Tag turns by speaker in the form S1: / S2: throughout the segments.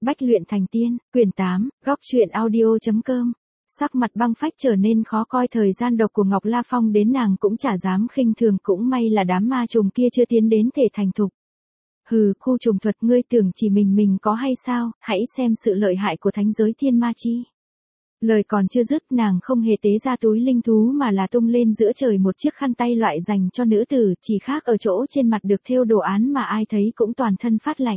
S1: Bách luyện thành tiên, quyển 8, góc truyện audio.com. Sắc mặt Băng Phách trở nên khó coi, thời gian độc của Ngọc La Phong đến nàng cũng chả dám khinh thường, cũng may là đám ma trùng kia chưa tiến đến thể thành thục. Hừ, khu trùng thuật ngươi tưởng chỉ mình có hay sao, hãy xem sự lợi hại của thánh giới thiên ma chi. Lời còn chưa dứt, nàng không hề tế ra túi linh thú mà là tung lên giữa trời một chiếc khăn tay loại dành cho nữ tử, chỉ khác ở chỗ trên mặt được thêu đồ án mà ai thấy cũng toàn thân phát lạnh.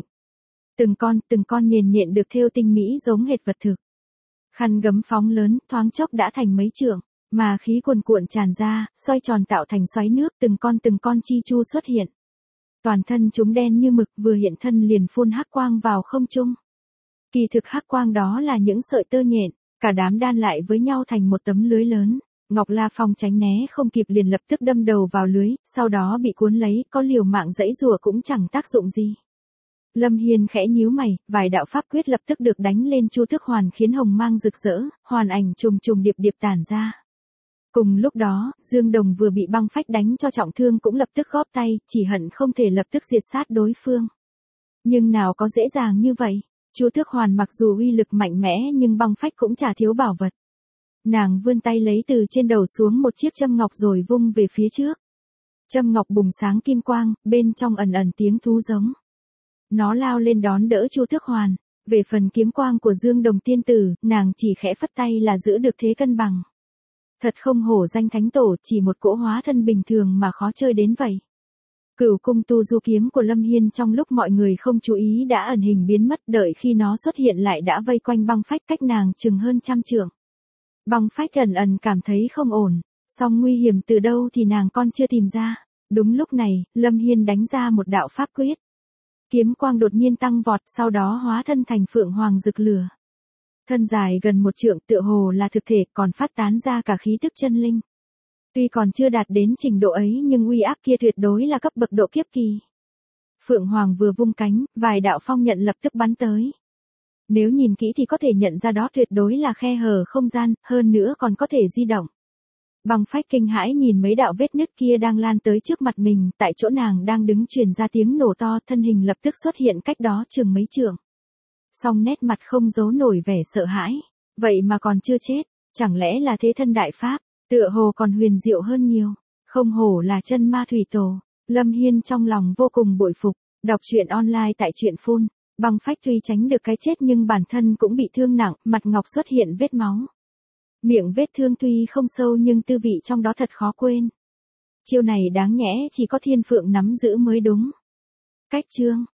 S1: Từng con nhện nhện được thêu tinh mỹ giống hệt vật thực. Khăn gấm phóng lớn, thoáng chốc đã thành mấy trượng, mà khí cuồn cuộn tràn ra, xoay tròn tạo thành xoáy nước, từng con chi chu xuất hiện. Toàn thân chúng đen như mực, vừa hiện thân liền phun hắc quang vào không trung. Kỳ thực hắc quang đó là những sợi tơ nhện, cả đám đan lại với nhau thành một tấm lưới lớn. Ngọc La Phong tránh né không kịp liền lập tức đâm đầu vào lưới, sau đó bị cuốn lấy, có liều mạng giãy giụa cũng chẳng tác dụng gì. Lâm Hiên khẽ nhíu mày, vài đạo pháp quyết lập tức được đánh lên Chu Tước Hoàn khiến hồng mang rực rỡ, hoàn ảnh trùng trùng điệp điệp tản ra. Cùng lúc đó, Dương Đồng vừa bị Băng Phách đánh cho trọng thương cũng lập tức góp tay, chỉ hận không thể lập tức diệt sát đối phương. Nhưng nào có dễ dàng như vậy, Chu Tước Hoàn mặc dù uy lực mạnh mẽ nhưng Băng Phách cũng chả thiếu bảo vật. Nàng vươn tay lấy từ trên đầu xuống một chiếc châm ngọc rồi vung về phía trước. Châm ngọc bùng sáng kim quang, bên trong ẩn ẩn tiếng thú giống. Nó lao lên đón đỡ Chu Tước Hoàn. Về phần kiếm quang của Dương Đồng tiên tử, nàng chỉ khẽ phất tay là giữ được thế cân bằng. Thật không hổ danh thánh tổ, chỉ một cỗ hóa thân bình thường mà khó chơi đến vậy. Cửu cung tu du kiếm của Lâm Hiên trong lúc mọi người không chú ý đã ẩn hình biến mất, đợi khi nó xuất hiện lại đã vây quanh Băng Phách cách nàng chừng hơn 100 trượng. Băng Phách ẩn cảm thấy không ổn, song nguy hiểm từ đâu thì nàng còn chưa tìm ra. Đúng lúc này, Lâm Hiên đánh ra một đạo pháp quyết. Kiếm quang đột nhiên tăng vọt, sau đó hóa thân thành phượng hoàng rực lửa. Thân dài gần 1 trượng, tựa hồ là thực thể, còn phát tán ra cả khí tức chân linh. Tuy còn chưa đạt đến trình độ ấy nhưng uy áp kia tuyệt đối là cấp bậc độ kiếp kỳ. Phượng hoàng vừa vung cánh, vài đạo phong nhận lập tức bắn tới. Nếu nhìn kỹ thì có thể nhận ra đó tuyệt đối là khe hở không gian, hơn nữa còn có thể di động. Băng Phách kinh hãi nhìn mấy đạo vết nứt kia đang lan tới trước mặt mình, tại chỗ nàng đang đứng truyền ra tiếng nổ to, thân hình lập tức xuất hiện cách đó chừng mấy trượng. Song nét mặt không giấu nổi vẻ sợ hãi, vậy mà còn chưa chết, chẳng lẽ là thế thân đại pháp, tựa hồ còn huyền diệu hơn nhiều, không hổ là chân ma thủy tổ. Lâm Hiên trong lòng vô cùng bội phục, đọc truyện online tại truyện phun. Băng Phách tuy tránh được cái chết nhưng bản thân cũng bị thương nặng, mặt ngọc xuất hiện vết máu. Miệng vết thương tuy không sâu nhưng tư vị trong đó thật khó quên. Chiêu này đáng nhẽ chỉ có Thiên Phượng nắm giữ mới đúng. Cách chương